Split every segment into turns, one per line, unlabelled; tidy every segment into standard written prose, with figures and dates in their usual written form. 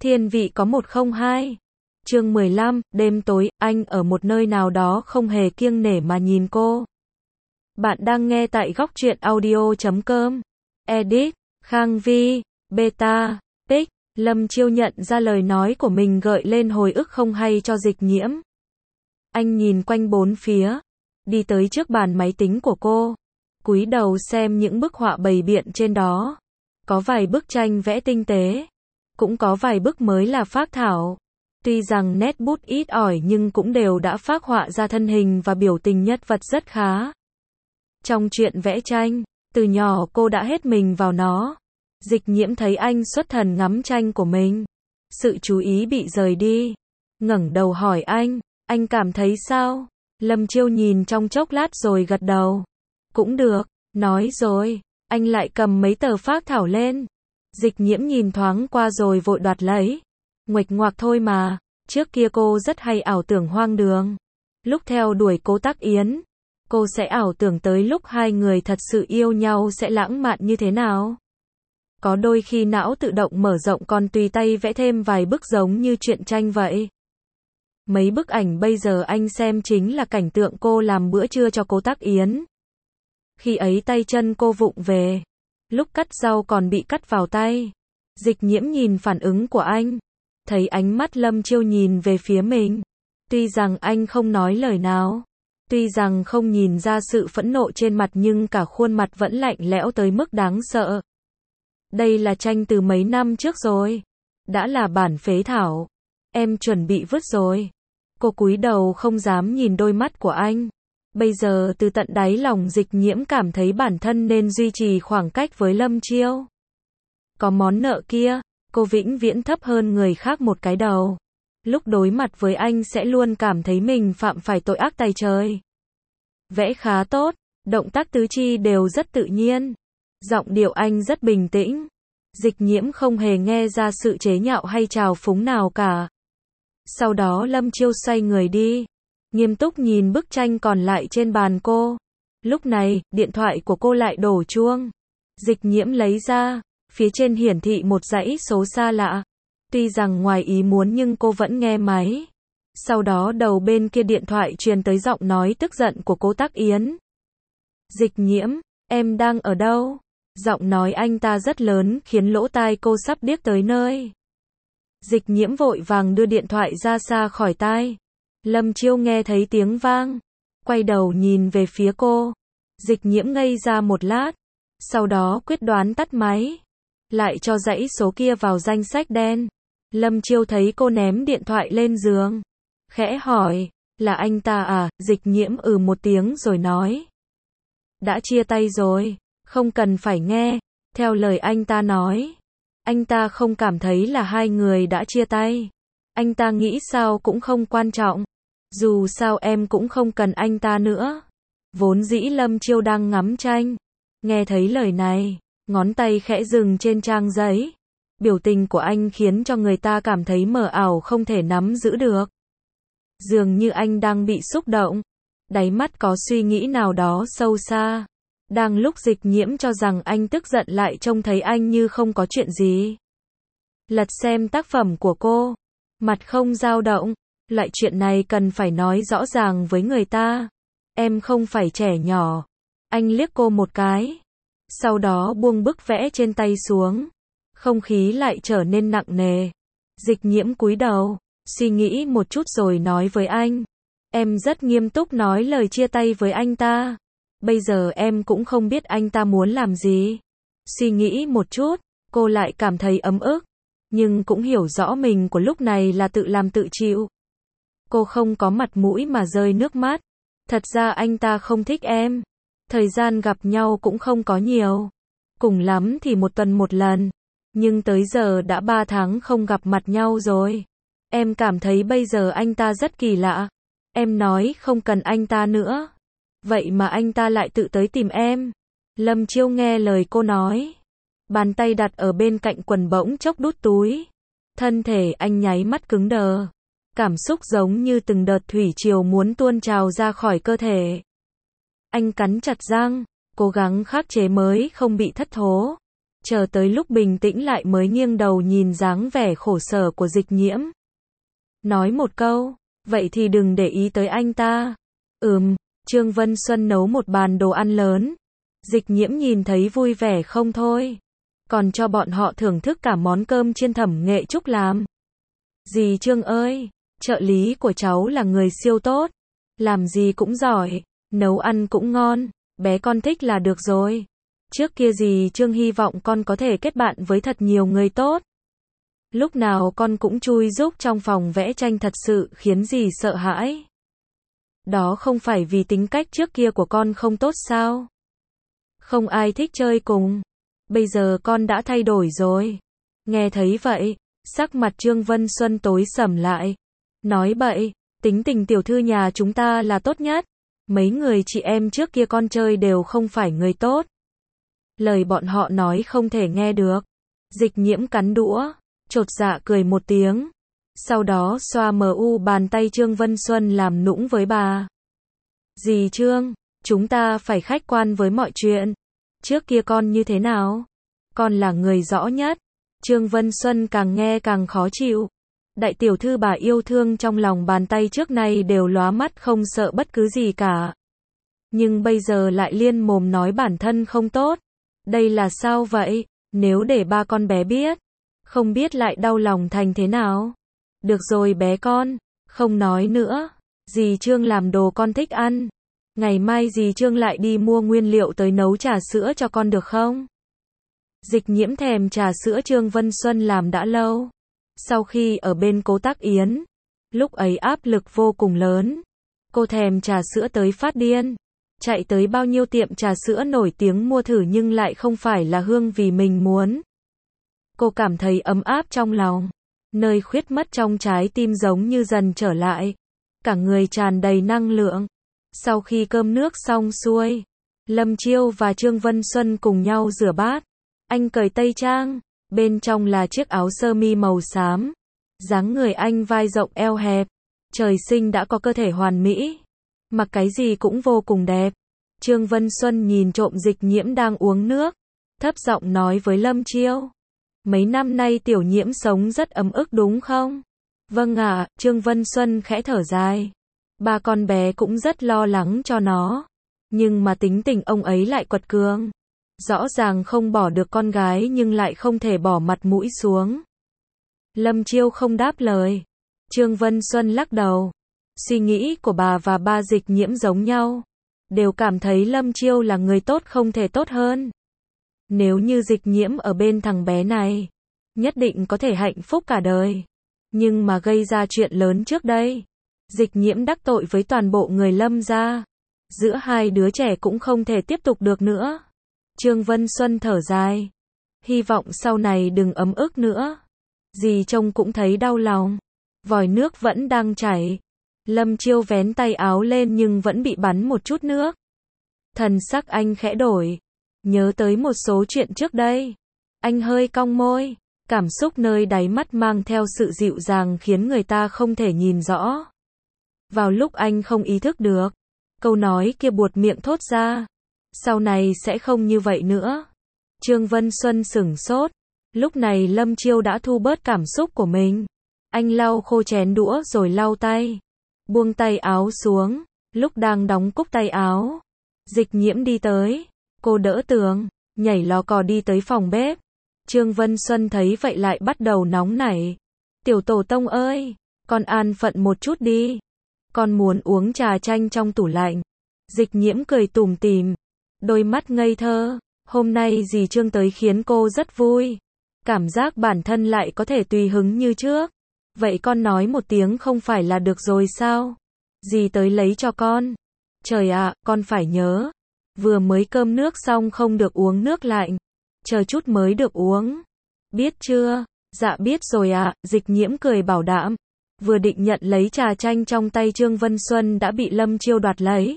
Thiên vị có 102. Chương 15, đêm tối, anh ở một nơi nào đó không hề kiêng nể mà nhìn cô. Bạn đang nghe tại góc truyện audio.com. Edit, Khang Vi, Beta, Pic. Lâm Chiêu nhận ra lời nói của mình gợi lên hồi ức không hay cho Dịch Nhiễm. Anh nhìn quanh bốn phía, đi tới trước bàn máy tính của cô, cúi đầu xem những bức họa bày biện trên đó. Có vài bức tranh vẽ tinh tế, cũng có vài bức mới là phác thảo. Tuy rằng nét bút ít ỏi nhưng cũng đều đã phác họa ra thân hình và biểu tình nhân vật rất khá. Trong chuyện vẽ tranh, từ nhỏ cô đã hết mình vào nó. Dịch Nhiễm thấy anh xuất thần ngắm tranh của mình, sự chú ý bị rời đi, ngẩng đầu hỏi anh cảm thấy sao? Lâm Chiêu nhìn trong chốc lát rồi gật đầu. Cũng được, nói rồi, anh lại cầm mấy tờ phác thảo lên. Dịch Nhiễm nhìn thoáng qua rồi vội đoạt lấy. Nguệch ngoạc thôi mà, trước kia cô rất hay ảo tưởng hoang đường. Lúc theo đuổi Cố Tắc Yến, cô sẽ ảo tưởng tới lúc hai người thật sự yêu nhau sẽ lãng mạn như thế nào. Có đôi khi não tự động mở rộng còn tùy tay vẽ thêm vài bức giống như truyện tranh vậy. Mấy bức ảnh bây giờ anh xem chính là cảnh tượng cô làm bữa trưa cho Cố Tắc Yến. Khi ấy tay chân cô vụng về, lúc cắt rau còn bị cắt vào tay. Dịch Nhiễm nhìn phản ứng của anh, thấy ánh mắt Lâm Chiêu nhìn về phía mình. Tuy rằng anh không nói lời nào, tuy rằng không nhìn ra sự phẫn nộ trên mặt nhưng cả khuôn mặt vẫn lạnh lẽo tới mức đáng sợ. Đây là tranh từ mấy năm trước rồi, đã là bản phế thảo, em chuẩn bị vứt rồi. Cô cúi đầu không dám nhìn đôi mắt của anh. Bây giờ từ tận đáy lòng Dịch Nhiễm cảm thấy bản thân nên duy trì khoảng cách với Lâm Chiêu. Có món nợ kia, cô vĩnh viễn thấp hơn người khác một cái đầu. Lúc đối mặt với anh sẽ luôn cảm thấy mình phạm phải tội ác tày trời. Vẽ khá tốt, động tác tứ chi đều rất tự nhiên. Giọng điệu anh rất bình tĩnh. Dịch Nhiễm không hề nghe ra sự chế nhạo hay trào phúng nào cả. Sau đó Lâm Chiêu xoay người đi, nghiêm túc nhìn bức tranh còn lại trên bàn cô. Lúc này, điện thoại của cô lại đổ chuông. Dịch Nhiễm lấy ra, phía trên hiển thị một dãy số xa lạ. Tuy rằng ngoài ý muốn nhưng cô vẫn nghe máy. Sau đó đầu bên kia điện thoại truyền tới giọng nói tức giận của Cố Tắc Yến. Dịch Nhiễm, em đang ở đâu? Giọng nói anh ta rất lớn khiến lỗ tai cô sắp điếc tới nơi. Dịch Nhiễm vội vàng đưa điện thoại ra xa khỏi tai. Lâm Chiêu nghe thấy tiếng vang, quay đầu nhìn về phía cô. Dịch Nhiễm ngây ra một lát, sau đó quyết đoán tắt máy, lại cho dãy số kia vào danh sách đen. Lâm Chiêu thấy cô ném điện thoại lên giường, khẽ hỏi, là anh ta à? Dịch Nhiễm một tiếng rồi nói, đã chia tay rồi, không cần phải nghe theo lời anh ta nói. Anh ta không cảm thấy là hai người đã chia tay. Anh ta nghĩ sao cũng không quan trọng. Dù sao em cũng không cần anh ta nữa. Vốn dĩ Lâm Chiêu đang ngắm tranh, nghe thấy lời này, ngón tay khẽ dừng trên trang giấy. Biểu tình của anh khiến cho người ta cảm thấy mờ ảo không thể nắm giữ được. Dường như anh đang bị xúc động, đáy mắt có suy nghĩ nào đó sâu xa. Đang lúc Dịch Nhiễm cho rằng anh tức giận lại trông thấy anh như không có chuyện gì. Lật xem tác phẩm của cô, mặt không dao động, loại chuyện này cần phải nói rõ ràng với người ta. Em không phải trẻ nhỏ. Anh liếc cô một cái, sau đó buông bức vẽ trên tay xuống. Không khí lại trở nên nặng nề. Dịch Nhiễm cúi đầu, suy nghĩ một chút rồi nói với anh. Em rất nghiêm túc nói lời chia tay với anh ta. Bây giờ em cũng không biết anh ta muốn làm gì. Suy nghĩ một chút, cô lại cảm thấy ấm ức, nhưng cũng hiểu rõ mình của lúc này là tự làm tự chịu. Cô không có mặt mũi mà rơi nước mắt. Thật ra anh ta không thích em. Thời gian gặp nhau cũng không có nhiều. Cùng lắm thì một tuần một lần. Nhưng tới giờ đã 3 tháng không gặp mặt nhau rồi. Em cảm thấy bây giờ anh ta rất kỳ lạ. Em nói không cần anh ta nữa. Vậy mà anh ta lại tự tới tìm em. Lâm Chiêu nghe lời cô nói, bàn tay đặt ở bên cạnh quần bỗng chốc đút túi. Thân thể anh nháy mắt cứng đờ. Cảm xúc giống như từng đợt thủy triều muốn tuôn trào ra khỏi cơ thể. Anh cắn chặt răng, cố gắng khắc chế mới không bị thất thố. chờ tới lúc bình tĩnh lại mới nghiêng đầu nhìn dáng vẻ khổ sở của Dịch Nhiễm. Nói một câu, vậy thì đừng để ý tới anh ta. Trương Vân Xuân nấu một bàn đồ ăn lớn. Dịch Nhiễm nhìn thấy vui vẻ không thôi. Còn cho bọn họ thưởng thức cả món cơm chiên Thẩm Nghệ Trúc làm. Dì Trương ơi, trợ lý của cháu là người siêu tốt. Làm gì cũng giỏi, nấu ăn cũng ngon, bé con thích là được rồi. Trước kia dì Trương hy vọng con có thể kết bạn với thật nhiều người tốt. Lúc nào con cũng chui giúp trong phòng vẽ tranh thật sự khiến dì sợ hãi. Đó không phải vì tính cách trước kia của con không tốt sao? Không ai thích chơi cùng. Bây giờ con đã thay đổi rồi. Nghe thấy vậy, sắc mặt Trương Vân Xuân tối sầm lại. Nói bậy, tính tình tiểu thư nhà chúng ta là tốt nhất. Mấy người chị em trước kia con chơi đều không phải người tốt. Lời bọn họ nói không thể nghe được. Dịch Nhiễm cắn đũa, chột dạ cười một tiếng. Sau đó xoa bàn tay Trương Vân Xuân làm nũng với bà. Dì Trương, chúng ta phải khách quan với mọi chuyện. Trước kia con như thế nào? Con là người rõ nhất. Trương Vân Xuân càng nghe càng khó chịu. Đại tiểu thư bà yêu thương trong lòng bàn tay trước nay đều lóa mắt không sợ bất cứ gì cả. Nhưng bây giờ lại liên mồm nói bản thân không tốt. Đây là sao vậy? Nếu để ba con bé biết, không biết lại đau lòng thành thế nào. Được rồi bé con, không nói nữa. Dì Trương làm đồ con thích ăn. Ngày mai dì Trương lại đi mua nguyên liệu tới nấu trà sữa cho con được không? Dịch Nhiễm thèm trà sữa Trương Vân Xuân làm đã lâu. Sau khi ở bên Cố Tắc Yến, lúc ấy áp lực vô cùng lớn. Cô thèm trà sữa tới phát điên. Chạy tới bao nhiêu tiệm trà sữa nổi tiếng mua thử nhưng lại không phải là hương vị mình muốn. Cô cảm thấy ấm áp trong lòng. Nơi khuyết mất trong trái tim giống như dần trở lại. Cả người tràn đầy năng lượng. Sau khi cơm nước xong xuôi, Lâm Chiêu và Trương Vân Xuân cùng nhau rửa bát. Anh cởi tây trang, bên trong là chiếc áo sơ mi màu xám. Dáng người anh vai rộng eo hẹp, trời sinh đã có cơ thể hoàn mỹ. Mặc cái gì cũng vô cùng đẹp. Trương Vân Xuân nhìn trộm Dịch Nhiễm đang uống nước, thấp giọng nói với Lâm Chiêu. Mấy năm nay tiểu Nhiễm sống rất ấm ức đúng không? Vâng ạ, Trương Vân Xuân khẽ thở dài. Ba con bé cũng rất lo lắng cho nó. Nhưng mà tính tình ông ấy lại quật cường. Rõ ràng không bỏ được con gái nhưng lại không thể bỏ mặt mũi xuống. Lâm Chiêu không đáp lời. Trương Vân Xuân lắc đầu. Suy nghĩ của bà và ba Dịch Nhiễm giống nhau. Đều cảm thấy Lâm Chiêu là người tốt không thể tốt hơn. Nếu như Dịch Nhiễm ở bên thằng bé này, nhất định có thể hạnh phúc cả đời. Nhưng mà gây ra chuyện lớn trước đây. Dịch Nhiễm đắc tội với toàn bộ người Lâm gia. Giữa hai đứa trẻ cũng không thể tiếp tục được nữa. Trương Vân Xuân thở dài. Hy vọng sau này đừng ấm ức nữa. Dì trông cũng thấy đau lòng. Vòi nước vẫn đang chảy. Lâm Chiêu vén tay áo lên nhưng vẫn bị bắn một chút nước. Thần sắc anh khẽ đổi. Nhớ tới một số chuyện trước đây. Anh hơi cong môi. Cảm xúc nơi đáy mắt mang theo sự dịu dàng khiến người ta không thể nhìn rõ. Vào lúc anh không ý thức được, câu nói kia buột miệng thốt ra. Sau này sẽ không như vậy nữa. Trương Vân Xuân sửng sốt. Lúc này Lâm Chiêu đã thu bớt cảm xúc của mình. Anh lau khô chén đũa rồi lau tay. Buông tay áo xuống. Lúc đang đóng cúc tay áo, Dịch Nhiễm đi tới. Cô đỡ tường, nhảy lò cò đi tới phòng bếp. Trương Vân Xuân thấy vậy lại bắt đầu nóng nảy. Tiểu tổ tông ơi, con an phận một chút đi. Con muốn uống trà chanh trong tủ lạnh. Dịch Nhiễm cười tủm tỉm, đôi mắt ngây thơ. Hôm nay dì Trương tới khiến cô rất vui. Cảm giác bản thân lại có thể tùy hứng như trước. Vậy con nói một tiếng không phải là được rồi sao? Dì tới lấy cho con. Trời ạ, con phải nhớ. Vừa mới cơm nước xong không được uống nước lạnh. Chờ chút mới được uống. Biết chưa? Dạ biết rồi ạ, Dịch Nhiễm cười bảo đảm. Vừa định nhận lấy trà chanh trong tay Trương Vân Xuân đã bị Lâm Chiêu đoạt lấy.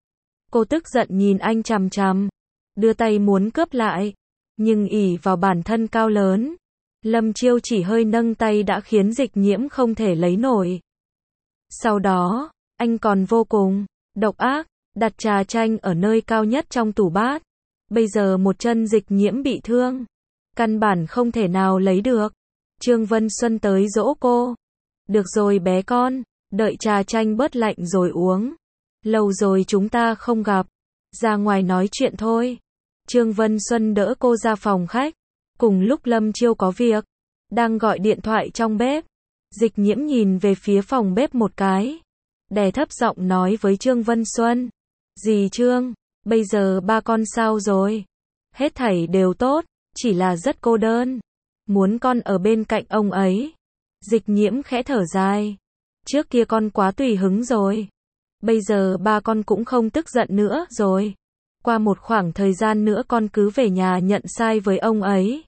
Cô tức giận nhìn anh chằm chằm. Đưa tay muốn cướp lại. Nhưng ỷ vào bản thân cao lớn. Lâm Chiêu chỉ hơi nâng tay đã khiến Dịch Nhiễm không thể lấy nổi. Sau đó, anh còn vô cùng độc ác, đặt trà chanh ở nơi cao nhất trong tủ bát. Bây giờ một chân Dịch Nhiễm bị thương. Căn bản không thể nào lấy được. Trương Vân Xuân tới dỗ cô. Được rồi bé con, đợi trà chanh bớt lạnh rồi uống. Lâu rồi chúng ta không gặp. Ra ngoài nói chuyện thôi. Trương Vân Xuân đỡ cô ra phòng khách. Cùng lúc Lâm Chiêu có việc. Đang gọi điện thoại trong bếp. Dịch Nhiễm nhìn về phía phòng bếp một cái. Đè thấp giọng nói với Trương Vân Xuân. Dì Trương, bây giờ ba con sao rồi? Hết thảy đều tốt, chỉ là rất cô đơn. Muốn con ở bên cạnh ông ấy. Dịch Nhiễm khẽ thở dài. Trước kia con quá tùy hứng rồi. Bây giờ ba con cũng không tức giận nữa rồi. Qua một khoảng thời gian nữa con cứ về nhà nhận sai với ông ấy.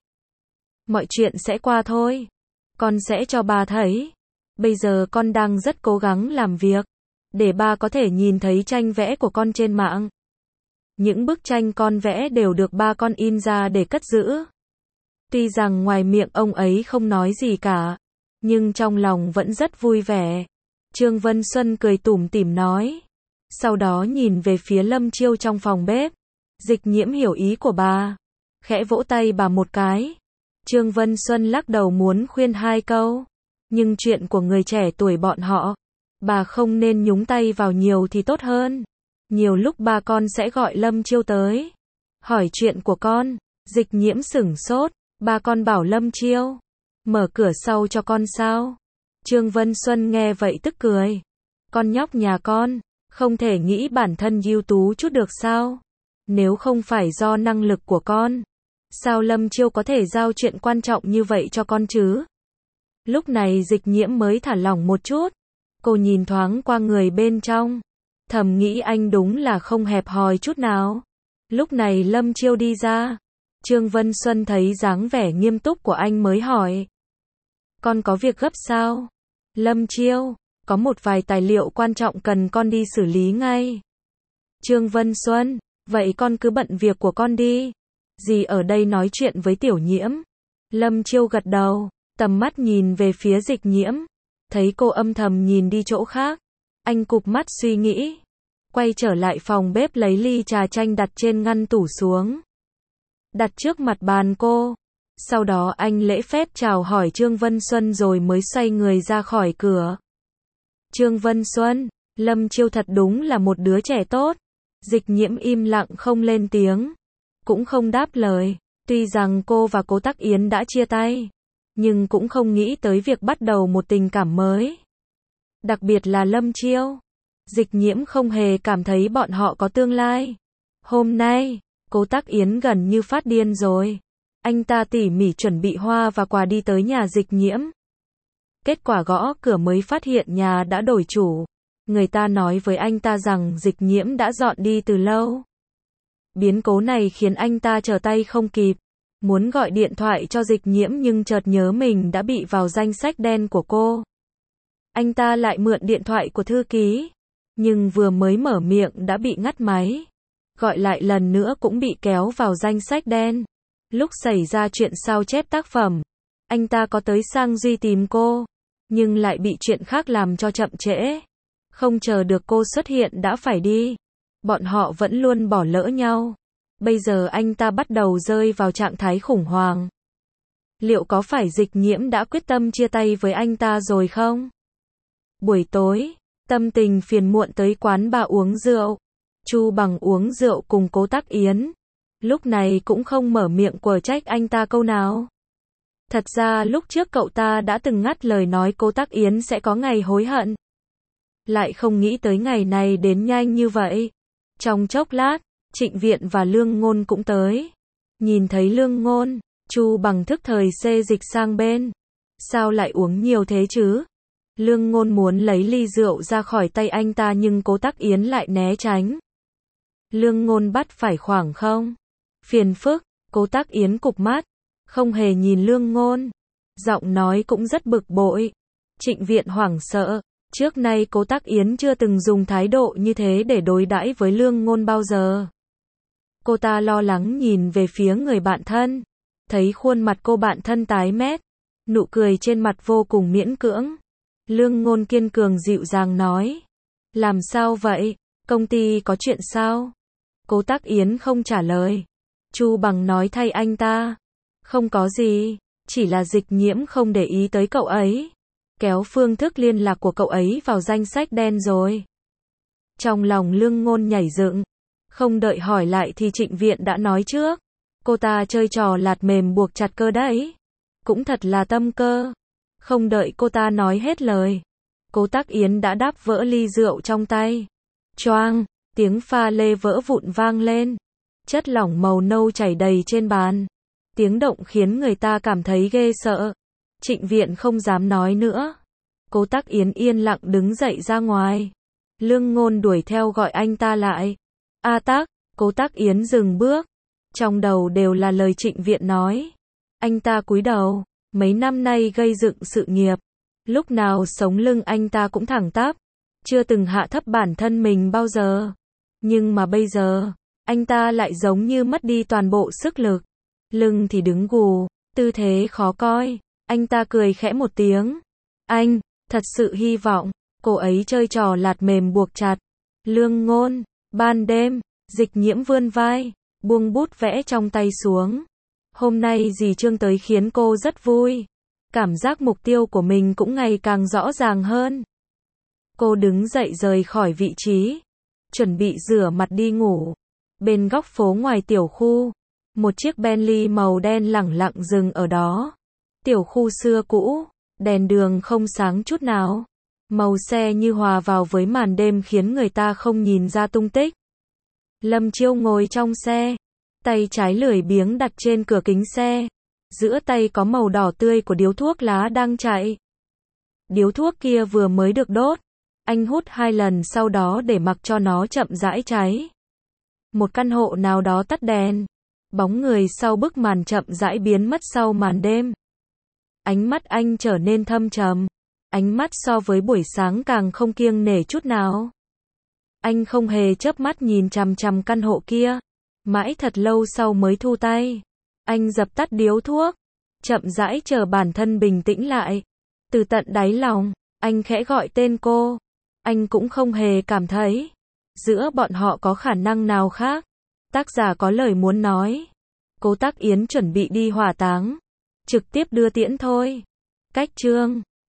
Mọi chuyện sẽ qua thôi. Con sẽ cho ba thấy. Bây giờ con đang rất cố gắng làm việc. Để ba có thể nhìn thấy tranh vẽ của con trên mạng. Những bức tranh con vẽ đều được ba con in ra để cất giữ. Tuy rằng ngoài miệng ông ấy không nói gì cả. Nhưng trong lòng vẫn rất vui vẻ. Trương Vân Xuân cười tủm tỉm nói. Sau đó nhìn về phía Lâm Chiêu trong phòng bếp. Dịch Nhiễm hiểu ý của bà. Khẽ vỗ tay bà một cái. Trương Vân Xuân lắc đầu muốn khuyên hai câu. Nhưng chuyện của người trẻ tuổi bọn họ. Bà không nên nhúng tay vào nhiều thì tốt hơn. Nhiều lúc ba con sẽ gọi Lâm Chiêu tới. Hỏi chuyện của con. Dịch Nhiễm sửng sốt. Ba con bảo Lâm Chiêu mở cửa sau cho con sao? Trương Vân Xuân nghe vậy tức cười. Con nhóc nhà con, không thể nghĩ bản thân ưu tú chút được sao? Nếu không phải do năng lực của con, sao Lâm Chiêu có thể giao chuyện quan trọng như vậy cho con chứ? Lúc này Dịch Nhiễm mới thả lỏng một chút. Cô nhìn thoáng qua người bên trong. Thầm nghĩ anh đúng là không hẹp hòi chút nào. Lúc này Lâm Chiêu đi ra. Trương Vân Xuân thấy dáng vẻ nghiêm túc của anh mới hỏi. Con có việc gấp sao? Lâm Chiêu, có một vài tài liệu quan trọng cần con đi xử lý ngay. Trương Vân Xuân, vậy con cứ bận việc của con đi. Dì ở đây nói chuyện với Tiểu Nhiễm. Lâm Chiêu gật đầu, tầm mắt nhìn về phía Dịch Nhiễm. Thấy cô âm thầm nhìn đi chỗ khác. Anh cụp mắt suy nghĩ. Quay trở lại phòng bếp lấy ly trà chanh đặt trên ngăn tủ xuống. Đặt trước mặt bàn cô. Sau đó anh lễ phép chào hỏi Trương Vân Xuân rồi mới xoay người ra khỏi cửa. Trương Vân Xuân, Lâm Chiêu thật đúng là một đứa trẻ tốt. Dịch Nhiễm im lặng không lên tiếng. Cũng không đáp lời. Tuy rằng cô và Cố Tắc Yến đã chia tay. Nhưng cũng không nghĩ tới việc bắt đầu một tình cảm mới. Đặc biệt là Lâm Chiêu. Dịch Nhiễm không hề cảm thấy bọn họ có tương lai. Hôm nay, Cố Tắc Yến gần như phát điên rồi. Anh ta tỉ mỉ chuẩn bị hoa và quà đi tới nhà Dịch Nhiễm. Kết quả gõ cửa mới phát hiện nhà đã đổi chủ. Người ta nói với anh ta rằng Dịch Nhiễm đã dọn đi từ lâu. Biến cố này khiến anh ta trở tay không kịp. Muốn gọi điện thoại cho Dịch Nhiễm nhưng chợt nhớ mình đã bị vào danh sách đen của cô. Anh ta lại mượn điện thoại của thư ký. Nhưng vừa mới mở miệng đã bị ngắt máy. Gọi lại lần nữa cũng bị kéo vào danh sách đen. Lúc xảy ra chuyện sao chép tác phẩm, anh ta có tới Sang Duy tìm cô, nhưng lại bị chuyện khác làm cho chậm trễ. Không chờ được cô xuất hiện đã phải đi. Bọn họ vẫn luôn bỏ lỡ nhau. Bây giờ anh ta bắt đầu rơi vào trạng thái khủng hoảng. Liệu có phải Dịch Nhiễm đã quyết tâm chia tay với anh ta rồi không? Buổi tối, tâm tình phiền muộn tới quán bar uống rượu. Chu Bằng uống rượu cùng Cố Tắc Yến. Lúc này cũng không mở miệng quở trách anh ta câu nào. Thật ra lúc trước cậu ta đã từng ngắt lời nói Cố Tắc Yến sẽ có ngày hối hận. Lại không nghĩ tới ngày này đến nhanh như vậy. Trong chốc lát, Trịnh Viện và Lương Ngôn cũng tới. Nhìn thấy Lương Ngôn, Chu Bằng thức thời xê dịch sang bên. Sao lại uống nhiều thế chứ? Lương Ngôn muốn lấy ly rượu ra khỏi tay anh ta nhưng Cố Tắc Yến lại né tránh. Lương Ngôn bắt phải khoảng không? Phiền phức, Cố Tắc Yến cụp mắt, không hề nhìn Lương Ngôn. Giọng nói cũng rất bực bội. Trịnh Viện hoảng sợ, trước nay Cố Tắc Yến chưa từng dùng thái độ như thế để đối đãi với Lương Ngôn bao giờ. Cô ta lo lắng nhìn về phía người bạn thân, thấy khuôn mặt cô bạn thân tái mét, nụ cười trên mặt vô cùng miễn cưỡng. Lương Ngôn kiên cường dịu dàng nói, làm sao vậy, công ty có chuyện sao? Cố Tắc Yến không trả lời. Chu Bằng nói thay anh ta, Không có gì, chỉ là Dịch Nhiễm không để ý tới cậu ấy. Kéo phương thức liên lạc của cậu ấy vào danh sách đen rồi. Trong lòng Lương Ngôn nhảy dựng, không đợi hỏi lại thì Trịnh Viện đã nói trước. Cô ta chơi trò lạt mềm buộc chặt cơ đấy. Cũng thật là tâm cơ. Không đợi cô ta nói hết lời, Cố Tắc Yến đã đáp vỡ ly rượu trong tay. Choang, tiếng pha lê vỡ vụn vang lên. Chất lỏng màu nâu chảy đầy trên bàn. Tiếng động khiến người ta cảm thấy ghê sợ. Trịnh Viện không dám nói nữa. Cố Tắc Yến yên lặng đứng dậy ra ngoài. Lương Ngôn đuổi theo gọi anh ta lại. A Tắc, Cố Tắc Yến dừng bước. Trong đầu đều là lời Trịnh Viện nói. Anh ta cúi đầu, mấy năm nay gây dựng sự nghiệp. Lúc nào sống lưng anh ta cũng thẳng tắp. Chưa từng hạ thấp bản thân mình bao giờ. Nhưng mà bây giờ, anh ta lại giống như mất đi toàn bộ sức lực. Lưng thì đứng gù, tư thế khó coi. Anh ta cười khẽ một tiếng. Anh, thật sự hy vọng, cô ấy chơi trò lạt mềm buộc chặt. Lương Ngôn, ban đêm, Dịch Nhiễm vươn vai, buông bút vẽ trong tay xuống. Hôm nay dì Trương tới khiến cô rất vui. Cảm giác mục tiêu của mình cũng ngày càng rõ ràng hơn. Cô đứng dậy rời khỏi vị trí, chuẩn bị rửa mặt đi ngủ. Bên góc phố ngoài tiểu khu, một chiếc Bentley màu đen lẳng lặng dừng ở đó. Tiểu khu xưa cũ, đèn đường không sáng chút nào. Màu xe như hòa vào với màn đêm khiến người ta không nhìn ra tung tích. Lâm Chiêu ngồi trong xe, tay trái lười biếng đặt trên cửa kính xe. Giữa tay có màu đỏ tươi của điếu thuốc lá đang chạy. Điếu thuốc kia vừa mới được đốt. Anh hút 2 lần sau đó để mặc cho nó chậm rãi cháy. Một căn hộ nào đó tắt đèn. Bóng người sau bức màn chậm rãi biến mất sau màn đêm. Ánh mắt anh trở nên thâm trầm. Ánh mắt so với buổi sáng càng không kiêng nể chút nào. Anh không hề chớp mắt nhìn chằm chằm căn hộ kia. Mãi thật lâu sau mới thu tay. Anh dập tắt điếu thuốc. Chậm rãi chờ bản thân bình tĩnh lại. Từ tận đáy lòng, anh khẽ gọi tên cô. Anh cũng không hề cảm thấy giữa bọn họ có khả năng nào khác. Tác giả có lời muốn nói. Cố Tắc Yến chuẩn bị đi hỏa táng. Trực tiếp đưa tiễn thôi. Cách chương